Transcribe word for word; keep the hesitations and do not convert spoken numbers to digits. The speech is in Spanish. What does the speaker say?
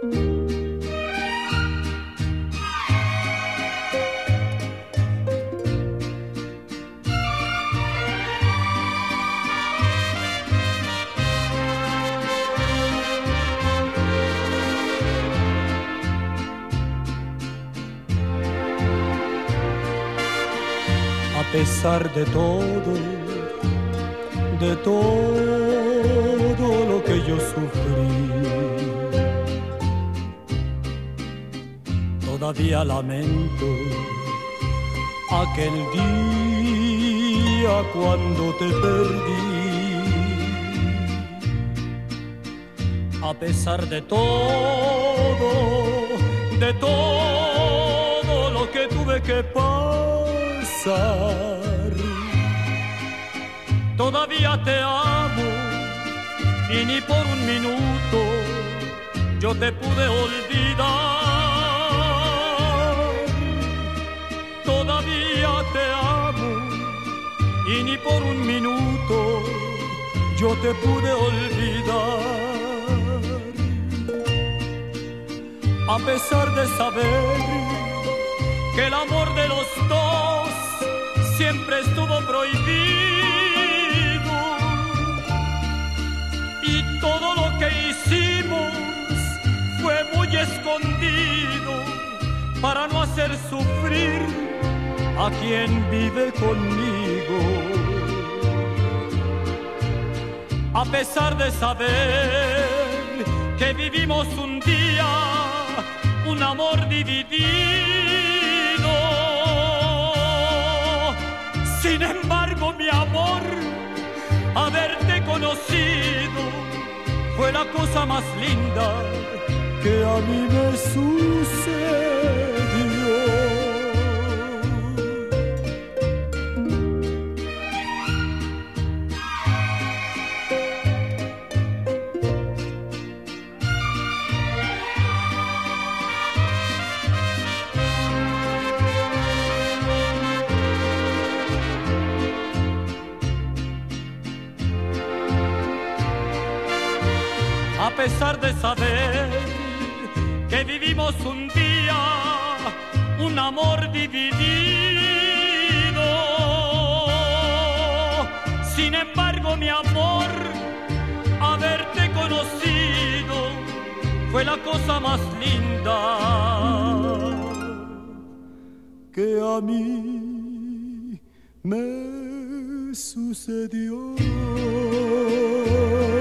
A pesar de todo, de todo lo que yo sufrí, todavía lamento aquel día cuando te perdí. A pesar de todo, de todo lo que tuve que pasar, todavía te amo y ni por un minuto yo te pude olvidar. Todavía te amo y ni por un minuto yo te pude olvidar. A pesar de saber que el amor de los dos siempre estuvo prohibido y todo lo que hicimos fue muy escondido para no hacer sufrir a quien vive conmigo. A pesar de saber que vivimos un día un amor dividido, sin embargo, mi amor, haberte conocido fue la cosa más linda que a mí me sucedió. A pesar de saber que vivimos un día un amor dividido, sin embargo, mi amor, haberte conocido fue la cosa más linda que a mí me sucedió.